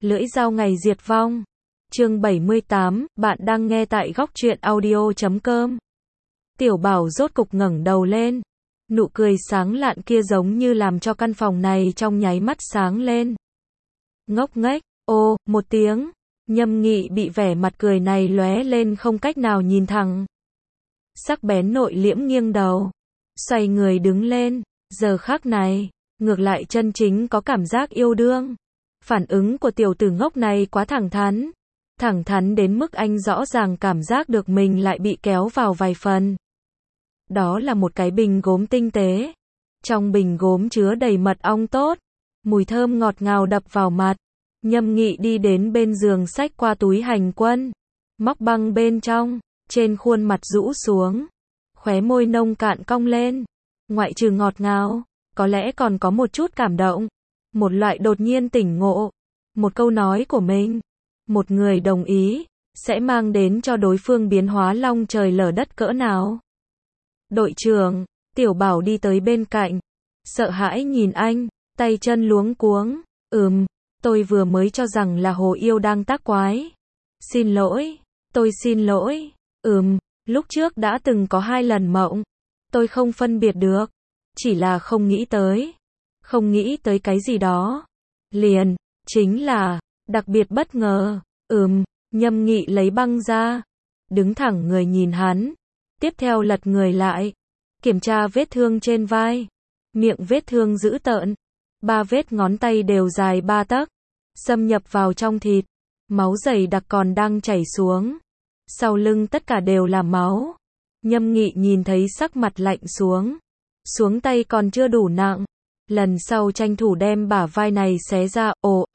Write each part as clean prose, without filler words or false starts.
Lưỡi dao ngày diệt vong. Chương 78, bạn đang nghe tại góc truyện audio.com. Tiểu Bảo rốt cục ngẩng đầu lên. Nụ cười sáng lạn kia giống như làm cho căn phòng này trong nháy mắt sáng lên. Ngốc nghếch, ô, một tiếng. Nhâm Nghị bị vẻ mặt cười này lóe lên không cách nào nhìn thẳng. Sắc bén nội liễm nghiêng đầu. Xoay người đứng lên. Giờ khắc này, ngược lại chân chính có cảm giác yêu đương. Phản ứng của tiểu tử ngốc này quá thẳng thắn. Thẳng thắn đến mức anh rõ ràng cảm giác được mình lại bị kéo vào vài phần. Đó là một cái bình gốm tinh tế. Trong bình gốm chứa đầy mật ong tốt. Mùi thơm ngọt ngào đập vào mặt. Nhâm Nghị đi đến bên giường xách qua túi hành quân. Móc băng bên trong. Trên khuôn mặt rũ xuống. Khóe môi nông cạn cong lên. Ngoại trừ ngọt ngào, có lẽ còn có một chút cảm động. Một loại đột nhiên tỉnh ngộ. Một câu nói của mình. Một người đồng ý, sẽ mang đến cho đối phương biến hóa long trời lở đất cỡ nào. Đội trưởng, Tiểu Bảo đi tới bên cạnh. Sợ hãi nhìn anh, tay chân luống cuống. Tôi vừa mới cho rằng là Hồ Yêu đang tác quái. Xin lỗi, tôi xin lỗi. Lúc trước đã từng có 2 lần mộng. Tôi không phân biệt được. Chỉ là không nghĩ tới. Không nghĩ tới cái gì đó. Liền, chính là, đặc biệt bất ngờ. Nhâm Nghị lấy băng ra. Đứng thẳng người nhìn hắn. Tiếp theo lật người lại. Kiểm tra vết thương trên vai. Miệng vết thương dữ tợn. 3 vết ngón tay đều dài 3 tấc. Xâm nhập vào trong thịt. Máu dày đặc còn đang chảy xuống. Sau lưng tất cả đều là máu. Nhâm Nghị nhìn thấy sắc mặt lạnh xuống. Xuống tay còn chưa đủ nặng. Lần sau tranh thủ đem bả vai này xé ra.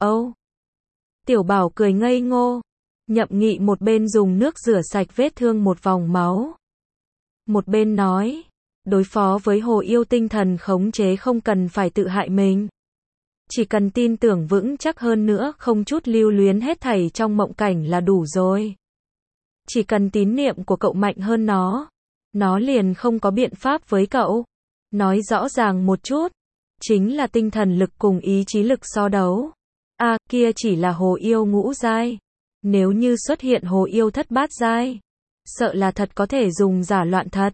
Tiểu Bảo cười ngây ngô. Nhậm Nghị một bên dùng nước rửa sạch vết thương một vòng máu. Một bên nói. Đối phó với Hồ Yêu tinh thần khống chế không cần phải tự hại mình. Chỉ cần tin tưởng vững chắc hơn nữa, không chút lưu luyến hết thảy trong mộng cảnh là đủ rồi. Chỉ cần tín niệm của cậu mạnh hơn nó liền không có biện pháp với cậu. Nói rõ ràng một chút, chính là tinh thần lực cùng ý chí lực so đấu. Kia chỉ là Hồ Yêu ngũ giai. Nếu như xuất hiện Hồ Yêu thất bát giai, sợ là thật có thể dùng giả loạn thật.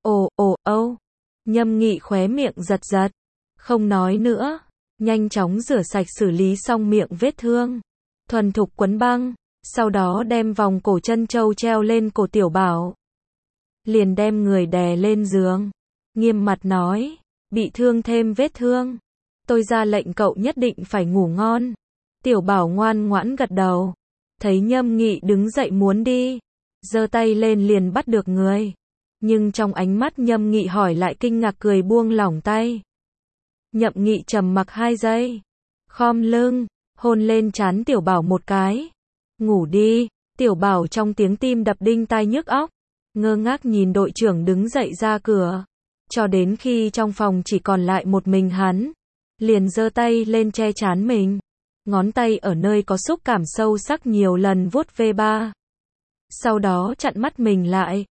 Nhâm Nghị khóe miệng giật giật. Không nói nữa. Nhanh chóng rửa sạch xử lý xong miệng vết thương. Thuần thục quấn băng. Sau đó đem vòng cổ chân châu treo lên cổ Tiểu Bảo. Liền đem người đè lên giường. Nghiêm mặt nói. Bị thương thêm vết thương. Tôi ra lệnh cậu nhất định phải ngủ ngon. Tiểu Bảo ngoan ngoãn gật đầu. Thấy Nhâm Nghị đứng dậy muốn đi. Giơ tay lên liền bắt được người. Nhưng trong ánh mắt Nhâm Nghị hỏi lại kinh ngạc cười buông lỏng tay. Nhậm Nghị trầm mặc 2 giây. Khom lưng. Hôn lên trán Tiểu Bảo một cái. Ngủ đi. Tiểu Bảo trong tiếng tim đập đinh tai nhức óc. Ngơ ngác nhìn đội trưởng đứng dậy ra cửa. Cho đến khi trong phòng chỉ còn lại một mình hắn. Liền giơ tay lên che trán mình. Ngón tay ở nơi có xúc cảm sâu sắc nhiều lần vuốt V3. Sau đó chặn mắt mình lại.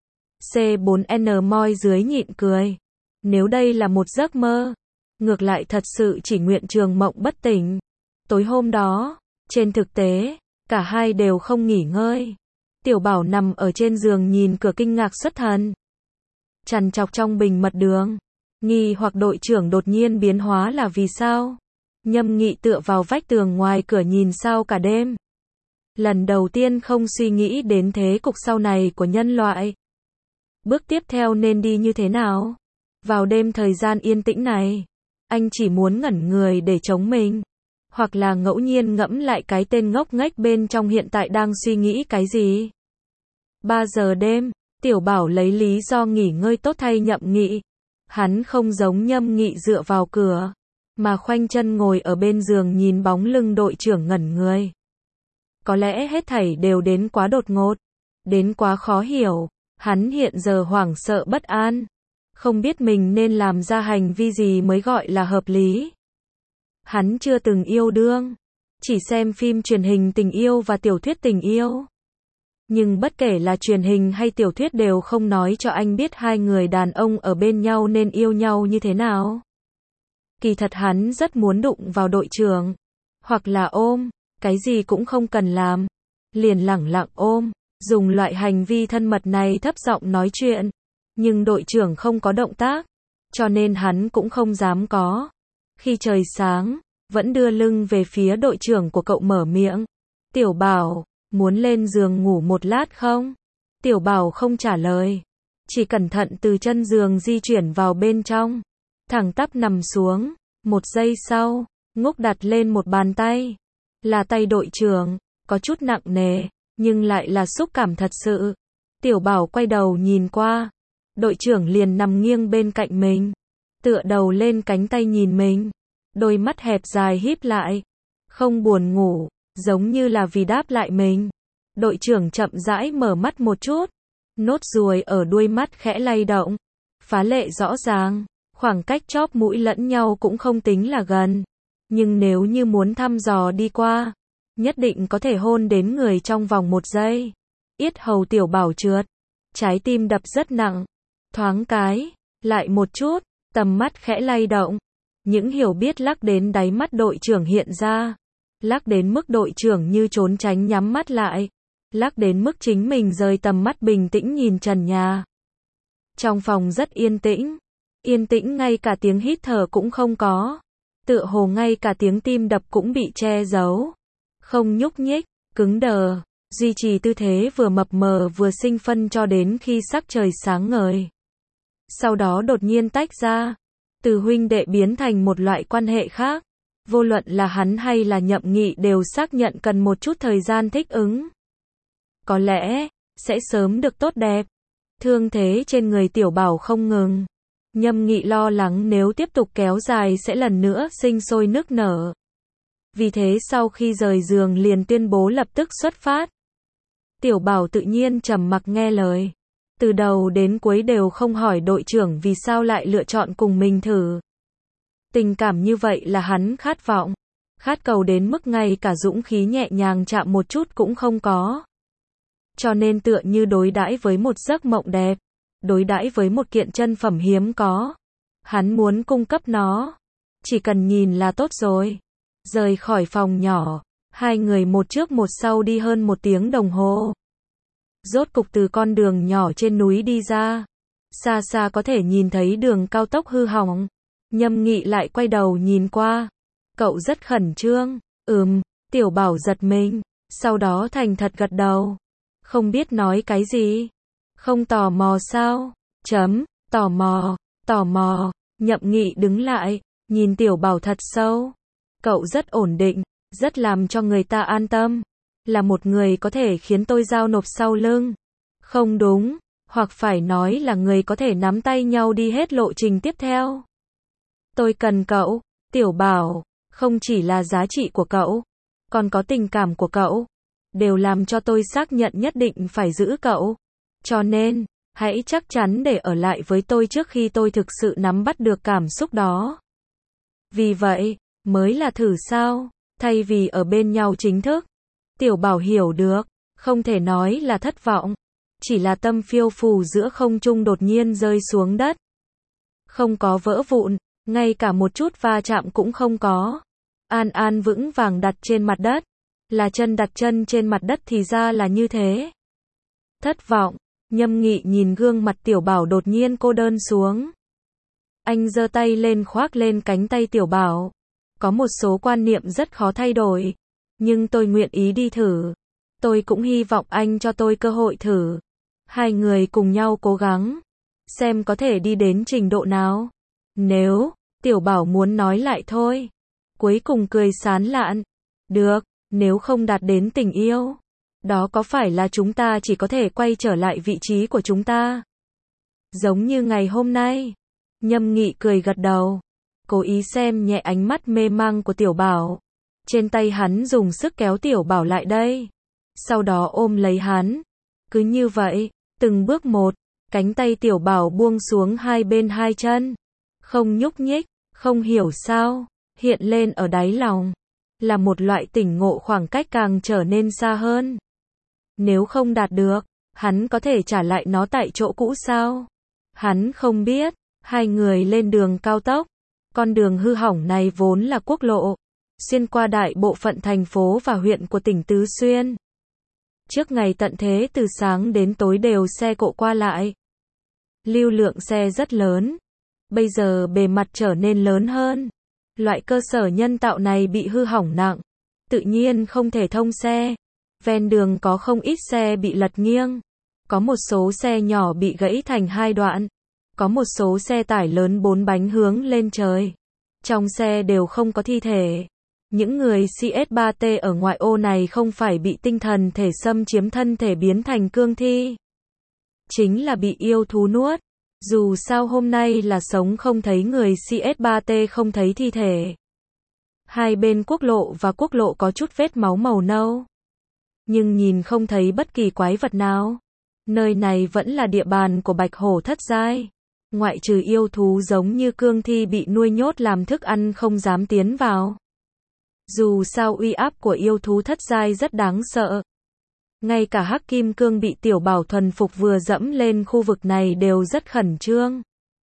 C4N môi dưới nhịn cười. Nếu đây là một giấc mơ, ngược lại thật sự chỉ nguyện trường mộng bất tỉnh. Tối hôm đó, trên thực tế, cả hai đều không nghỉ ngơi. Tiểu Bảo nằm ở trên giường nhìn cửa kinh ngạc xuất thần. Trằn trọc trong bình mật đường. Nghi hoặc đội trưởng đột nhiên biến hóa là vì sao? Nhâm Nghị tựa vào vách tường ngoài cửa nhìn sao cả đêm. Lần đầu tiên không suy nghĩ đến thế cục sau này của nhân loại. Bước tiếp theo nên đi như thế nào? Vào đêm thời gian yên tĩnh này, anh chỉ muốn ngẩn người để chống mình. Hoặc là ngẫu nhiên ngẫm lại cái tên ngốc nghếch bên trong hiện tại đang suy nghĩ cái gì. 3 giờ đêm, Tiểu Bảo lấy lý do nghỉ ngơi tốt thay Nhậm Nghị. Hắn không giống Nhâm Nghị dựa vào cửa, mà khoanh chân ngồi ở bên giường nhìn bóng lưng đội trưởng ngẩn người. Có lẽ hết thảy đều đến quá đột ngột, đến quá khó hiểu. Hắn hiện giờ hoảng sợ bất an, không biết mình nên làm ra hành vi gì mới gọi là hợp lý. Hắn chưa từng yêu đương, chỉ xem phim truyền hình tình yêu và tiểu thuyết tình yêu. Nhưng bất kể là truyền hình hay tiểu thuyết đều không nói cho anh biết 2 người đàn ông ở bên nhau nên yêu nhau như thế nào. Kỳ thật hắn rất muốn đụng vào đội trưởng, hoặc là ôm, cái gì cũng không cần làm, liền lẳng lặng ôm, dùng loại hành vi thân mật này thấp giọng nói chuyện. Nhưng đội trưởng không có động tác, cho nên hắn cũng không dám có. Khi trời sáng, vẫn đưa lưng về phía đội trưởng của cậu mở miệng. Tiểu Bảo, muốn lên giường ngủ một lát không? Tiểu Bảo không trả lời, chỉ cẩn thận từ chân giường di chuyển vào bên trong, thẳng tắp nằm xuống. Một giây sau, Ngúc đặt lên một bàn tay, là tay đội trưởng, có chút nặng nề, nhưng lại là xúc cảm thật sự. Tiểu Bảo quay đầu nhìn qua, đội trưởng liền nằm nghiêng bên cạnh mình, tựa đầu lên cánh tay nhìn mình, đôi mắt hẹp dài híp lại, không buồn ngủ, giống như là vì đáp lại mình. Đội trưởng chậm rãi mở mắt một chút, nốt ruồi ở đuôi mắt khẽ lay động, phá lệ rõ ràng, khoảng cách chóp mũi lẫn nhau cũng không tính là gần, nhưng nếu như muốn thăm dò đi qua, nhất định có thể hôn đến người trong vòng 1 giây. Yết hầu Tiểu Bảo trượt, trái tim đập rất nặng, thoáng cái, lại một chút, tầm mắt khẽ lay động, những hiểu biết lắc đến đáy mắt đội trưởng hiện ra, lắc đến mức đội trưởng như trốn tránh nhắm mắt lại, lắc đến mức chính mình rời tầm mắt bình tĩnh nhìn trần nhà. Trong phòng rất yên tĩnh ngay cả tiếng hít thở cũng không có, tựa hồ ngay cả tiếng tim đập cũng bị che giấu, không nhúc nhích, cứng đờ, duy trì tư thế vừa mập mờ vừa sinh phân cho đến khi sắc trời sáng ngời. Sau đó đột nhiên tách ra, từ huynh đệ biến thành một loại quan hệ khác, vô luận là hắn hay là Nhậm Nghị đều xác nhận cần một chút thời gian thích ứng. Có lẽ, sẽ sớm được tốt đẹp. Thương thế trên người Tiểu Bảo không ngừng. Nhâm Nghị lo lắng nếu tiếp tục kéo dài sẽ lần nữa sinh sôi nức nở. Vì thế sau khi rời giường liền tuyên bố lập tức xuất phát. Tiểu Bảo tự nhiên trầm mặc nghe lời. Từ đầu đến cuối đều không hỏi đội trưởng vì sao lại lựa chọn cùng mình thử. Tình cảm như vậy là hắn khát vọng. Khát cầu đến mức ngay cả dũng khí nhẹ nhàng chạm một chút cũng không có. Cho nên tựa như đối đãi với một giấc mộng đẹp, đối đãi với một kiện chân phẩm hiếm có. Hắn muốn cung cấp nó, chỉ cần nhìn là tốt rồi. Rời khỏi phòng nhỏ, hai người một trước một sau đi hơn 1 tiếng đồng hồ. Rốt cục từ con đường nhỏ trên núi đi ra, xa xa có thể nhìn thấy đường cao tốc hư hỏng. Nhâm Nghị lại quay đầu nhìn qua. Cậu rất khẩn trương. Tiểu Bảo giật mình, sau đó thành thật gật đầu. Không biết nói cái gì. Không tò mò sao? Tò mò. Nhậm Nghị đứng lại, nhìn Tiểu Bảo thật sâu. Cậu rất ổn định, rất làm cho người ta an tâm. Là một người có thể khiến tôi giao nộp sau lưng. Không đúng, hoặc phải nói là người có thể nắm tay nhau đi hết lộ trình tiếp theo. Tôi cần cậu, Tiểu Bảo, không chỉ là giá trị của cậu, còn có tình cảm của cậu, đều làm cho tôi xác nhận nhất định phải giữ cậu. Cho nên, hãy chắc chắn để ở lại với tôi trước khi tôi thực sự nắm bắt được cảm xúc đó. Vì vậy, mới là thử sao, thay vì ở bên nhau chính thức. Tiểu Bảo hiểu được, không thể nói là thất vọng, chỉ là tâm phiêu phù giữa không trung đột nhiên rơi xuống đất. Không có vỡ vụn, ngay cả một chút va chạm cũng không có. An an vững vàng đặt trên mặt đất, là chân đặt chân trên mặt đất thì ra là như thế. Thất vọng, Nhâm Nghị nhìn gương mặt Tiểu Bảo đột nhiên cô đơn xuống. Anh giơ tay lên khoác lên cánh tay Tiểu Bảo. Có một số quan niệm rất khó thay đổi, nhưng tôi nguyện ý đi thử. Tôi cũng hy vọng anh cho tôi cơ hội thử. Hai người cùng nhau cố gắng, xem có thể đi đến trình độ nào. Nếu, Tiểu Bảo muốn nói lại thôi. Cuối cùng cười sán lạn. Được, nếu không đạt đến tình yêu, đó có phải là chúng ta chỉ có thể quay trở lại vị trí của chúng ta? Giống như ngày hôm nay. Nhâm Nghị cười gật đầu, cố ý xem nhẹ ánh mắt mê mang của Tiểu Bảo. Trên tay hắn dùng sức kéo Tiểu Bảo lại đây. Sau đó ôm lấy hắn. Cứ như vậy, từng bước một, cánh tay Tiểu Bảo buông xuống hai bên hai chân. Không nhúc nhích, không hiểu sao, hiện lên ở đáy lòng. Là một loại tỉnh ngộ khoảng cách càng trở nên xa hơn. Nếu không đạt được, hắn có thể trả lại nó tại chỗ cũ sao? Hắn không biết. Hai người lên đường cao tốc. Con đường hư hỏng này vốn là quốc lộ. xuyên qua đại bộ phận thành phố và huyện của tỉnh Tứ Xuyên. Trước ngày tận thế từ sáng đến tối đều xe cộ qua lại. Lưu lượng xe rất lớn. Bây giờ bề mặt trở nên lớn hơn. Loại cơ sở nhân tạo này bị hư hỏng nặng. Tự nhiên không thể thông xe. Ven đường có không ít xe bị lật nghiêng. Có một số xe nhỏ bị gãy thành hai đoạn. Có một số xe tải lớn 4 bánh hướng lên trời. Trong xe đều không có thi thể. Những người CS3T ở ngoại ô này không phải bị tinh thần thể xâm chiếm thân thể biến thành cương thi. Chính là bị yêu thú nuốt. Dù sao hôm nay là sống không thấy người, CS3T không thấy thi thể. Hai bên quốc lộ và quốc lộ có chút vết máu màu nâu. Nhưng nhìn không thấy bất kỳ quái vật nào. Nơi này vẫn là địa bàn của bạch hổ thất giai. Ngoại trừ yêu thú giống như cương thi bị nuôi nhốt làm thức ăn không dám tiến vào. Dù sao uy áp của yêu thú thất giai rất đáng sợ. Ngay cả Hắc Kim Cương bị Tiểu Bảo thuần phục vừa dẫm lên khu vực này đều rất khẩn trương.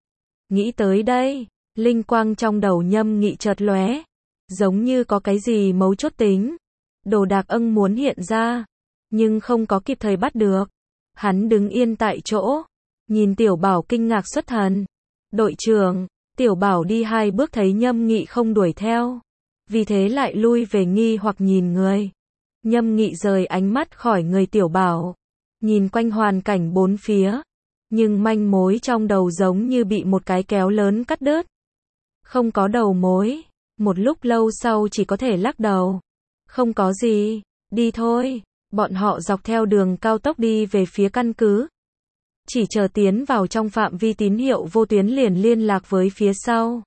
Nghĩ tới đây, linh quang trong đầu Nhâm Nghị chợt lóe, giống như có cái gì mấu chốt tính. Đồ đạc muốn hiện ra, nhưng không có kịp thời bắt được. Hắn đứng yên tại chỗ, nhìn Tiểu Bảo kinh ngạc xuất thần. Đội trưởng, Tiểu Bảo đi 2 bước thấy Nhâm Nghị không đuổi theo. Vì thế lại lui về nghi hoặc nhìn người. Nhâm Nghị rời ánh mắt khỏi người Tiểu Bảo. Nhìn quanh hoàn cảnh bốn phía. Nhưng manh mối trong đầu giống như bị một cái kéo lớn cắt đứt. Không có đầu mối. Một lúc lâu sau chỉ có thể lắc đầu. Không có gì, đi thôi. Bọn họ dọc theo đường cao tốc đi về phía căn cứ. Chỉ chờ tiến vào trong phạm vi tín hiệu vô tuyến liền liên lạc với phía sau.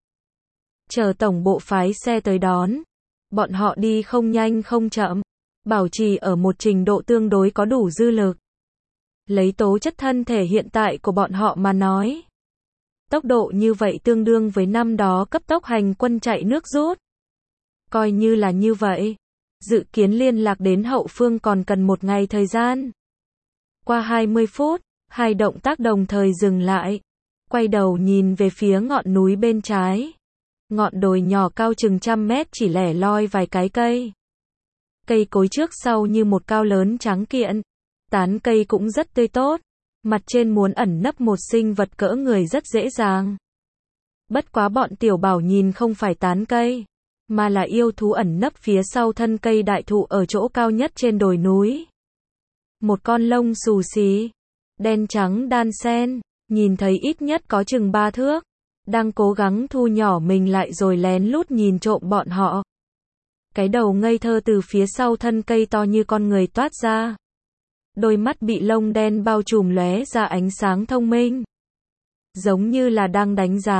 Chờ tổng bộ phái xe tới đón. Bọn họ đi không nhanh không chậm. Bảo trì ở một trình độ tương đối có đủ dư lực. Lấy tố chất thân thể hiện tại của bọn họ mà nói. Tốc độ như vậy tương đương với năm đó cấp tốc hành quân chạy nước rút. Coi như là như vậy. Dự kiến liên lạc đến hậu phương còn cần 1 ngày thời gian. Qua 20 phút, hai động tác đồng thời dừng lại. Quay đầu nhìn về phía ngọn núi bên trái. Ngọn đồi nhỏ cao chừng 100 mét chỉ lẻ loi vài cái cây. Cây cối trước sau như một cao lớn trắng kiện. Tán cây cũng rất tươi tốt. Mặt trên muốn ẩn nấp một sinh vật cỡ người rất dễ dàng. Bất quá bọn Tiểu Bảo nhìn không phải tán cây, mà là yêu thú ẩn nấp phía sau thân cây đại thụ ở chỗ cao nhất trên đồi núi. Một con lông xù xì, đen trắng đan xen, nhìn thấy ít nhất có chừng 3 thước. Đang cố gắng thu nhỏ mình lại rồi lén lút nhìn trộm bọn họ. Cái đầu ngây thơ từ phía sau thân cây to như con người toát ra. Đôi mắt bị lông đen bao trùm lóe ra ánh sáng thông minh. Giống như là đang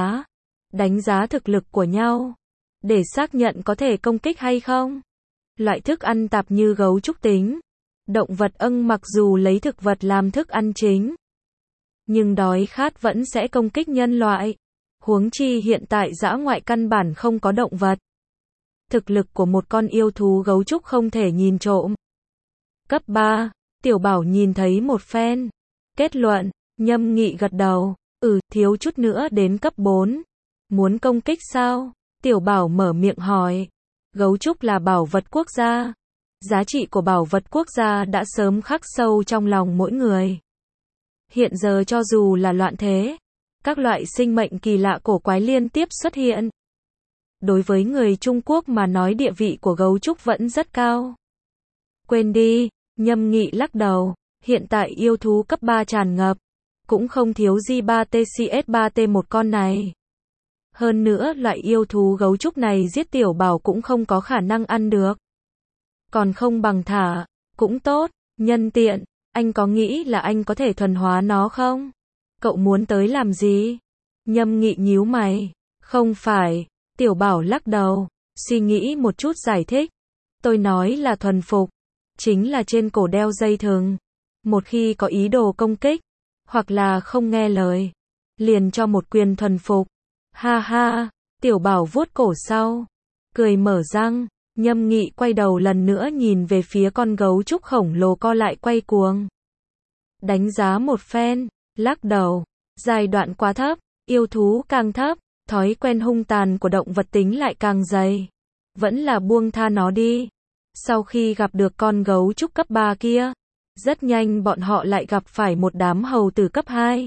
đánh giá thực lực của nhau. Để xác nhận có thể công kích hay không. Loại thức ăn tạp như gấu trúc tính. Động vật mặc dù lấy thực vật làm thức ăn chính. Nhưng đói khát vẫn sẽ công kích nhân loại. Huống chi hiện tại dã ngoại căn bản không có động vật. Thực lực của một con yêu thú gấu trúc không thể nhìn trộm. Cấp 3, Tiểu Bảo nhìn thấy một phen. Kết luận, Nhâm Nghị gật đầu. Thiếu chút nữa đến cấp 4. Muốn công kích sao? Tiểu Bảo mở miệng hỏi. Gấu trúc là bảo vật quốc gia. Giá trị của bảo vật quốc gia đã sớm khắc sâu trong lòng mỗi người. Hiện giờ cho dù là loạn thế, các loại sinh mệnh kỳ lạ cổ quái liên tiếp xuất hiện. Đối với người Trung Quốc mà nói địa vị của gấu trúc vẫn rất cao. Quên đi, Nhâm Nghị lắc đầu, hiện tại yêu thú cấp 3 tràn ngập, cũng không thiếu J3TCS3T một con này. Hơn nữa loại yêu thú gấu trúc này giết Tiểu Bảo cũng không có khả năng ăn được. Còn không bằng thả, cũng tốt, nhân tiện, anh có nghĩ là anh có thể thuần hóa nó không? Cậu muốn tới làm gì? Nhâm Nghị nhíu mày, không phải, Tiểu Bảo lắc đầu, suy nghĩ một chút giải thích. Tôi nói là thuần phục, chính là trên cổ đeo dây thừng. Một khi có ý đồ công kích, hoặc là không nghe lời, liền cho một quyền thuần phục. Ha ha, Tiểu Bảo vuốt cổ sau, cười mở răng. Nhâm Nghị quay đầu lần nữa nhìn về phía con gấu trúc khổng lồ co lại quay cuồng. Đánh giá một phen, lắc đầu, giai đoạn quá thấp, yêu thú càng thấp, thói quen hung tàn của động vật tính lại càng dày. vẫn là buông tha nó đi. Sau khi gặp được con gấu trúc cấp 3 kia, rất nhanh bọn họ lại gặp phải một đám hầu tử cấp 2.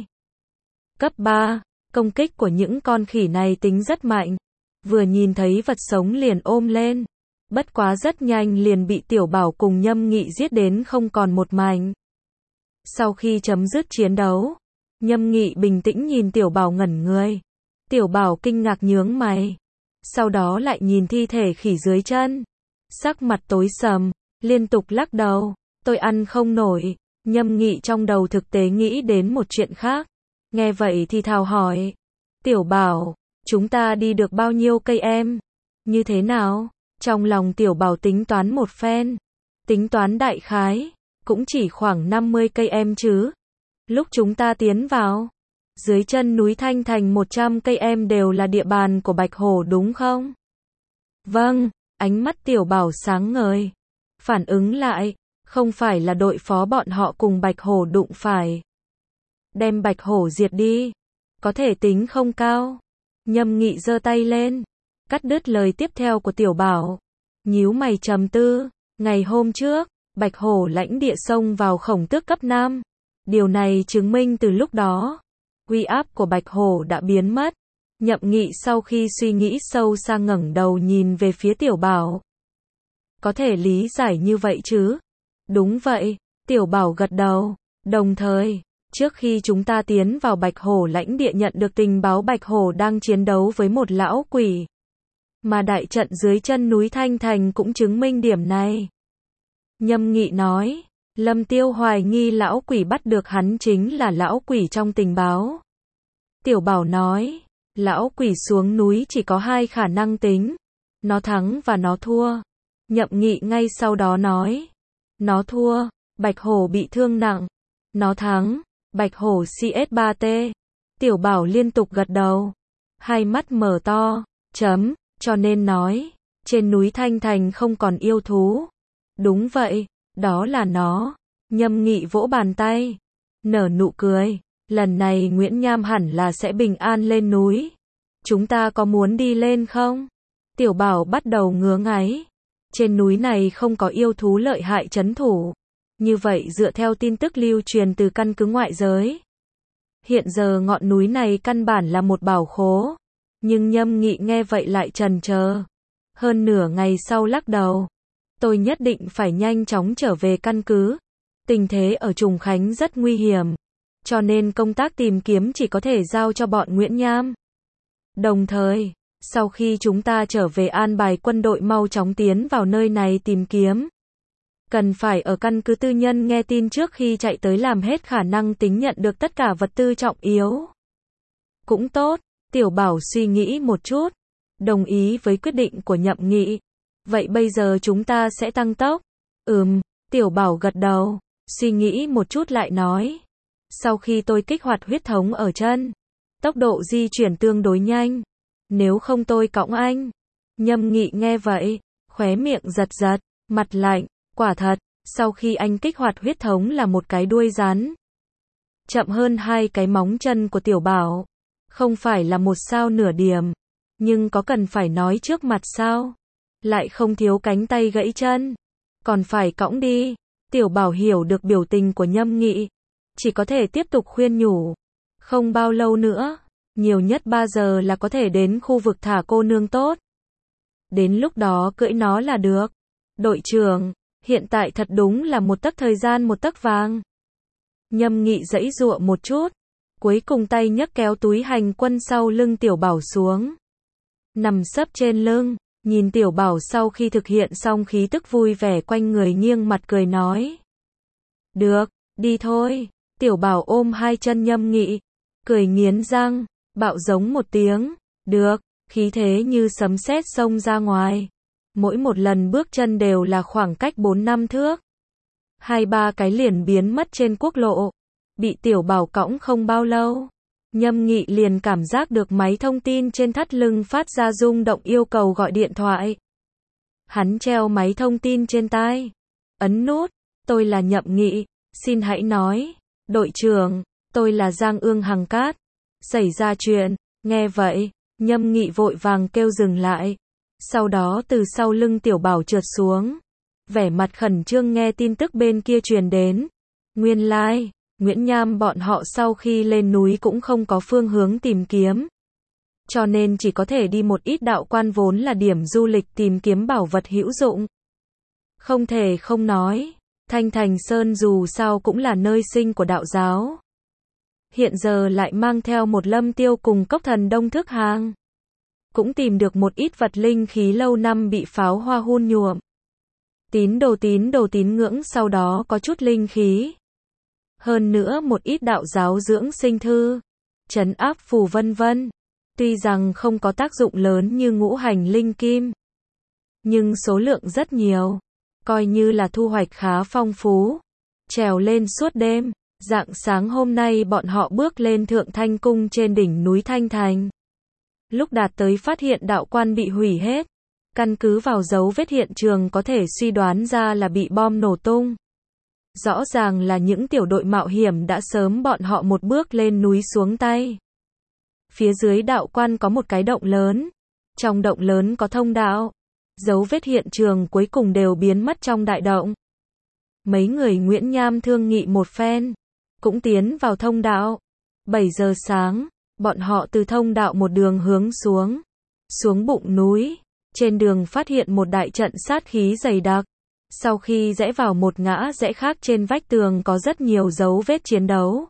Cấp 3, công kích của những con khỉ này tính rất mạnh. Vừa nhìn thấy vật sống liền ôm lên. Bất quá rất nhanh liền bị Tiểu Bảo cùng Nhâm Nghị giết đến không còn một mảnh. Sau khi chấm dứt chiến đấu, Nhâm Nghị bình tĩnh nhìn Tiểu Bảo ngẩn người. Tiểu Bảo kinh ngạc nhướng mày. Sau đó lại nhìn thi thể khỉ dưới chân. Sắc mặt tối sầm, liên tục lắc đầu. Tôi ăn không nổi. Nhâm Nghị trong đầu thực tế nghĩ đến một chuyện khác. Nghe vậy thì thào hỏi. Tiểu Bảo, chúng ta đi được bao nhiêu cây em? Như thế nào? Trong lòng Tiểu Bảo tính toán một phen. Tính toán đại khái, cũng chỉ khoảng 50 cây em chứ. Lúc chúng ta tiến vào, dưới chân núi Thanh Thành 100 cây em đều là địa bàn của Bạch Hổ đúng không? Vâng, ánh mắt Tiểu Bảo sáng ngời. Phản ứng lại, không phải là đội phó bọn họ cùng Bạch Hổ đụng phải. Đem Bạch Hổ diệt đi. Có thể tính không cao. Nhâm Nghị giơ tay lên, cắt đứt lời tiếp theo của Tiểu Bảo. Nhíu mày trầm tư, ngày hôm trước, Bạch Hổ lãnh địa xông vào Khổng Tước cấp 5. Điều này chứng minh từ lúc đó, uy áp của Bạch Hổ đã biến mất. Nhậm Nghị sau khi suy nghĩ sâu xa ngẩng đầu nhìn về phía Tiểu Bảo. Có thể lý giải như vậy chứ? Đúng vậy, Tiểu Bảo gật đầu. Đồng thời, trước khi chúng ta tiến vào Bạch Hổ lãnh địa nhận được tình báo Bạch Hổ đang chiến đấu với một lão quỷ. Mà đại trận dưới chân núi Thanh Thành cũng chứng minh điểm này. Nhâm Nghị nói, Lâm Tiêu hoài nghi lão quỷ bắt được hắn chính là lão quỷ trong tình báo. Tiểu Bảo nói, lão quỷ xuống núi chỉ có 2 khả năng tính. Nó thắng và nó thua. Nhậm Nghị ngay sau đó nói, nó thua, Bạch Hổ bị thương nặng. Nó thắng, Bạch Hổ CS3T. Tiểu Bảo liên tục gật đầu. Hai mắt mở to, cho nên nói, trên núi Thanh Thành không còn yêu thú. Đúng vậy, đó là nó. Nhâm Nghị vỗ bàn tay, nở nụ cười. Lần này Nguyễn Nham hẳn là sẽ bình an lên núi. Chúng ta có muốn đi lên không? Tiểu Bảo bắt đầu ngứa ngáy. Trên núi này không có yêu thú lợi hại trấn thủ. Như vậy dựa theo tin tức lưu truyền từ căn cứ ngoại giới, hiện giờ ngọn núi này căn bản là một bảo khố. Nhưng Nhâm Nghị nghe vậy lại chần chờ. Hơn nửa ngày sau lắc đầu. Tôi nhất định phải nhanh chóng trở về căn cứ. Tình thế ở Trùng Khánh rất nguy hiểm. Cho nên công tác tìm kiếm chỉ có thể giao cho bọn Nguyễn Nham. Đồng thời, sau khi chúng ta trở về an bài quân đội mau chóng tiến vào nơi này tìm kiếm. Cần phải ở căn cứ tư nhân nghe tin trước khi chạy tới làm hết khả năng tính nhận được tất cả vật tư trọng yếu. Cũng tốt, Tiểu Bảo suy nghĩ một chút, đồng ý với quyết định của Nhậm Nghị. Vậy bây giờ chúng ta sẽ tăng tốc. Tiểu Bảo gật đầu, suy nghĩ một chút lại nói. Sau khi tôi kích hoạt huyết thống ở chân, tốc độ di chuyển tương đối nhanh. Nếu không tôi cõng anh. Nhâm Nghị nghe vậy, khóe miệng giật giật, mặt lạnh. Quả thật, sau khi anh kích hoạt huyết thống là một cái đuôi rắn. Chậm hơn 2 cái móng chân của Tiểu Bảo. Không phải là 1 sao nửa điểm. Nhưng có cần phải nói trước mặt sao? Lại không thiếu cánh tay gãy chân. Còn phải cõng đi. Tiểu Bảo hiểu được biểu tình của Nhâm Nghị. Chỉ có thể tiếp tục khuyên nhủ. Không bao lâu nữa. Nhiều nhất 3 giờ là có thể đến khu vực thả cô nương tốt. Đến lúc đó cưỡi nó là được. Đội trưởng. Hiện tại thật đúng là một tấc thời gian một tấc vàng. Nhâm Nghị giãy giụa một chút. Cuối cùng tay nhấc kéo túi hành quân sau lưng Tiểu Bảo xuống. Nằm sấp trên lưng. Nhìn Tiểu Bảo sau khi thực hiện xong khí tức vui vẻ quanh người nghiêng mặt cười nói. Được, đi thôi. Tiểu Bảo ôm 2 chân Nhâm Nghị. Cười nghiến răng. Bạo giống một tiếng. Được, khí thế như sấm sét xông ra ngoài. Mỗi một lần bước chân đều là khoảng cách 4-5 thước. 2-3 cái liền biến mất trên quốc lộ. Bị Tiểu Bảo cõng không bao lâu. Nhâm Nghị liền cảm giác được máy thông tin trên thắt lưng phát ra rung động yêu cầu gọi điện thoại. Hắn treo máy thông tin trên tai. Ấn nút. Tôi là Nhậm Nghị. Xin hãy nói. Đội trưởng, tôi là Giang Ương Hằng Cát. Xảy ra chuyện. Nghe vậy, Nhâm Nghị vội vàng kêu dừng lại. Sau đó từ sau lưng Tiểu Bảo trượt xuống. Vẻ mặt khẩn trương nghe tin tức bên kia truyền đến. Nguyên lai, Nguyễn Nham bọn họ sau khi lên núi cũng không có phương hướng tìm kiếm. Cho nên chỉ có thể đi một ít đạo quan vốn là điểm du lịch tìm kiếm bảo vật hữu dụng. Không thể không nói, Thanh Thành Sơn dù sao cũng là nơi sinh của đạo giáo. Hiện giờ lại mang theo một Lâm Tiêu cùng Cốc Thần Đông Thức Hàng. Cũng tìm được một ít vật linh khí lâu năm bị pháo hoa hun nhuộm. Tín đồ tín ngưỡng sau đó có chút linh khí. Hơn nữa một ít đạo giáo dưỡng sinh thư, trấn áp phù vân vân. Tuy rằng không có tác dụng lớn như ngũ hành linh kim, nhưng số lượng rất nhiều, coi như là thu hoạch khá phong phú. Trèo lên suốt đêm, rạng sáng hôm nay bọn họ bước lên Thượng Thanh Cung trên đỉnh núi Thanh Thành. Lúc đạt tới phát hiện đạo quan bị hủy hết. Căn cứ vào dấu vết hiện trường có thể suy đoán ra là bị bom nổ tung. Rõ ràng là những tiểu đội mạo hiểm đã sớm bọn họ một bước lên núi xuống tay. Phía dưới đạo quan có một cái động lớn. Trong động lớn có thông đạo. Dấu vết hiện trường cuối cùng đều biến mất trong đại động. Mấy người Nguyễn Nham thương nghị một phen, cũng tiến vào thông đạo. 7 giờ sáng, bọn họ từ thông đạo một đường hướng xuống bụng núi. Trên đường phát hiện một đại trận sát khí dày đặc. Sau khi rẽ vào một ngã rẽ khác trên vách tường có rất nhiều dấu vết chiến đấu.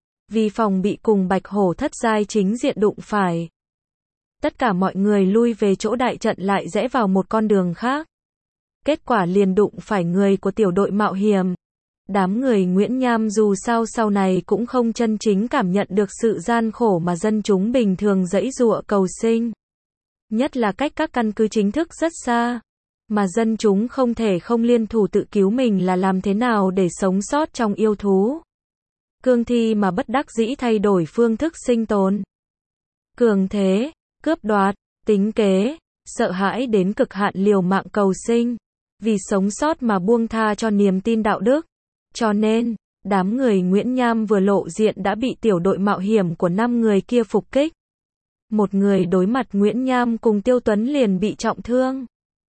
Vì phòng bị cùng Bạch Hổ thất giai chính diện đụng phải. Tất cả mọi người lui về chỗ đại trận lại rẽ vào một con đường khác. Kết quả liền đụng phải người của tiểu đội mạo hiểm. Đám người Nguyễn Nham dù sao sau này cũng không chân chính cảm nhận được sự gian khổ mà dân chúng bình thường giãy giụa cầu sinh. Nhất là cách các căn cứ chính thức rất xa. Mà dân chúng không thể không liên thủ tự cứu mình là làm thế nào để sống sót trong yêu thú. Cương thi mà bất đắc dĩ thay đổi phương thức sinh tồn. Cường thế, cướp đoạt, tính kế, sợ hãi đến cực hạn liều mạng cầu sinh. Vì sống sót mà buông tha cho niềm tin đạo đức. Cho nên, đám người Nguyễn Nham vừa lộ diện đã bị tiểu đội mạo hiểm của 5 người kia phục kích. Một người đối mặt Nguyễn Nham cùng Tiêu Tuấn liền bị trọng thương.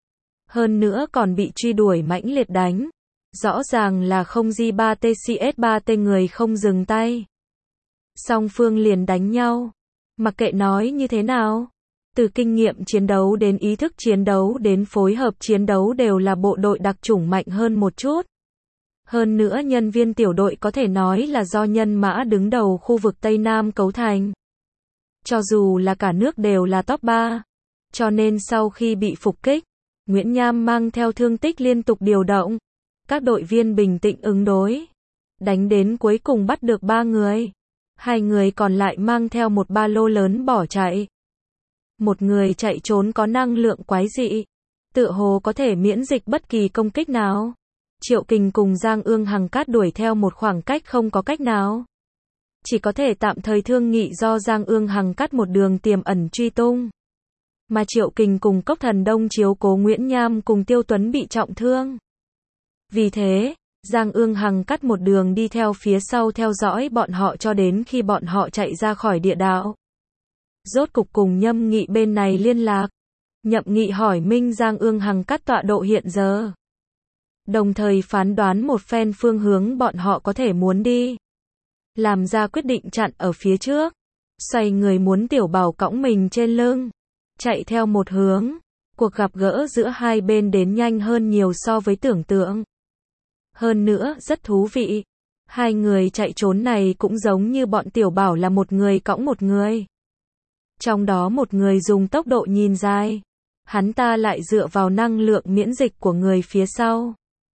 Hơn nữa còn bị truy đuổi mãnh liệt đánh. Rõ ràng là không J3TCS3T người không dừng tay. Song phương liền đánh nhau. Mặc kệ nói như thế nào. Từ kinh nghiệm chiến đấu đến ý thức chiến đấu đến phối hợp chiến đấu đều là bộ đội đặc chủng mạnh hơn một chút. Hơn nữa nhân viên tiểu đội có thể nói là do nhân mã đứng đầu khu vực Tây Nam cấu thành. Cho dù là cả nước đều là top 3. Cho nên sau khi bị phục kích, Nguyễn Nham mang theo thương tích liên tục điều động. Các đội viên bình tĩnh ứng đối. Đánh đến cuối cùng bắt được 3 người. 2 người còn lại mang theo một ba lô lớn bỏ chạy. Một người chạy trốn có năng lượng quái dị. Tựa hồ có thể miễn dịch bất kỳ công kích nào. Triệu Kình cùng Giang Ương Hằng Cát đuổi theo một khoảng cách không có cách nào. Chỉ có thể tạm thời thương nghị do Giang Ương Hằng Cát một đường tiềm ẩn truy tung. Mà Triệu Kình cùng Cốc Thần Đông chiếu cố Nguyễn Nham cùng Tiêu Tuấn bị trọng thương. Vì thế, Giang Ương Hằng Cát một đường đi theo phía sau theo dõi bọn họ cho đến khi bọn họ chạy ra khỏi địa đạo. Rốt cục cùng Nhâm Nghị bên này liên lạc. Nhậm Nghị hỏi Minh Giang Ương Hằng Cát tọa độ hiện giờ. Đồng thời phán đoán một phen phương hướng bọn họ có thể muốn đi. Làm ra quyết định chặn ở phía trước. Xoay người muốn Tiểu Bảo cõng mình trên lưng. Chạy theo một hướng. Cuộc gặp gỡ giữa hai bên đến nhanh hơn nhiều so với tưởng tượng. Hơn nữa, rất thú vị. Hai người chạy trốn này cũng giống như bọn Tiểu Bảo là một người cõng một người. Trong đó một người dùng tốc độ nhìn dài. Hắn ta lại dựa vào năng lượng miễn dịch của người phía sau.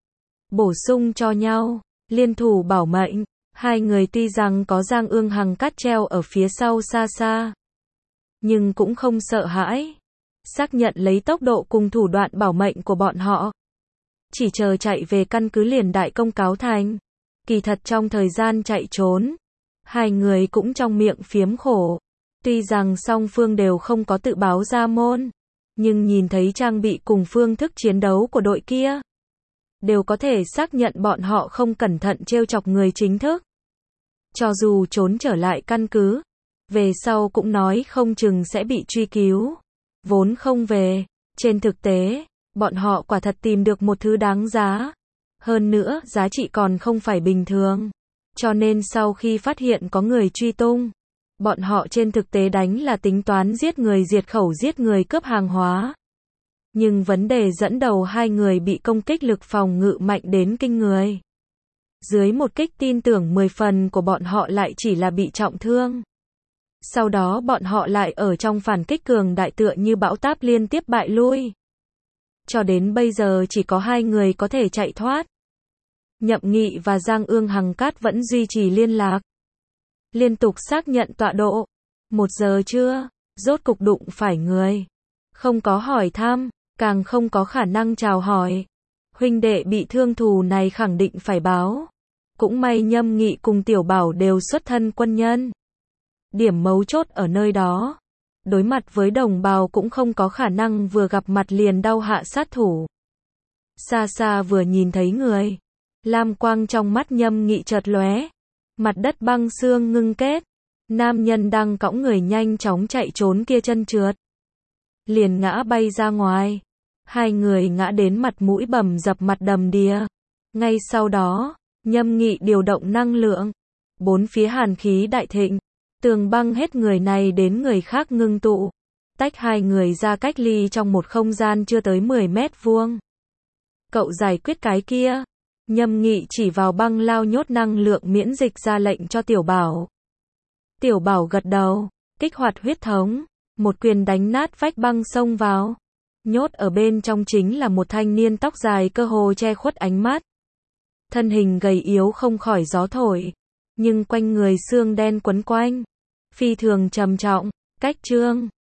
Bổ sung cho nhau, liên thủ bảo mệnh. Hai người tuy rằng có Giang Ương Hằng Cát treo ở phía sau xa xa. Nhưng cũng không sợ hãi. Xác nhận lấy tốc độ cùng thủ đoạn bảo mệnh của bọn họ. Chỉ chờ chạy về căn cứ liền đại công cáo thành. Kỳ thật trong thời gian chạy trốn, hai người cũng trong miệng phiếm khổ. Tuy rằng song phương đều không có tự báo ra môn, nhưng nhìn thấy trang bị cùng phương thức chiến đấu của đội kia, đều có thể xác nhận bọn họ không cẩn thận trêu chọc người chính thức. Cho dù trốn trở lại căn cứ, về sau cũng nói không chừng sẽ bị truy cứu. Vốn không về, Trên thực tế, bọn họ quả thật tìm được một thứ đáng giá. Hơn nữa, giá trị còn không phải bình thường. Cho nên sau khi phát hiện có người truy tung, bọn họ trên thực tế đánh là tính toán giết người diệt khẩu, giết người cướp hàng hóa. Nhưng vấn đề dẫn đầu hai người bị công kích lực phòng ngự mạnh đến kinh người. Dưới một kích tin tưởng 10 phần của bọn họ lại chỉ là bị trọng thương. Sau đó bọn họ lại ở trong phản kích cường đại tựa như bão táp liên tiếp bại lui. Cho đến bây giờ chỉ có hai người có thể chạy thoát. Nhậm Nghị và Giang Ương Hằng Cát vẫn duy trì liên lạc. Liên tục xác nhận tọa độ. 1 giờ trưa, rốt cục đụng phải người. Không có hỏi thăm, càng không có khả năng chào hỏi. Huynh đệ bị thương thù này khẳng định phải báo. Cũng may Nhâm Nghị cùng Tiểu Bảo đều xuất thân quân nhân. Điểm mấu chốt ở nơi đó. Đối mặt với đồng bào cũng không có khả năng vừa gặp mặt liền đau hạ sát thủ. Xa xa vừa nhìn thấy người. Lam quang trong mắt Nhâm Nghị chợt lóe. Mặt đất băng xương ngưng kết. Nam nhân đang cõng người nhanh chóng chạy trốn kia chân trượt. Liền ngã bay ra ngoài. Hai người ngã đến mặt mũi bầm dập, mặt đầm đìa. Ngay sau đó, Nhâm Nghị điều động năng lượng. Bốn phía hàn khí đại thịnh. Tường băng hết người này đến người khác ngưng tụ. Tách hai người ra cách ly trong một không gian chưa tới 10 mét vuông. Cậu giải quyết cái kia. Nhâm Nghị chỉ vào băng lao nhốt năng lượng miễn dịch ra lệnh cho Tiểu Bảo. Tiểu Bảo gật đầu, kích hoạt huyết thống. Một quyền đánh nát vách băng xông vào. Nhốt ở bên trong chính là một thanh niên tóc dài cơ hồ che khuất ánh mắt. Thân hình gầy yếu không khỏi gió thổi. Nhưng quanh người xương đen quấn quanh. Phi thường trầm trọng, cách chương.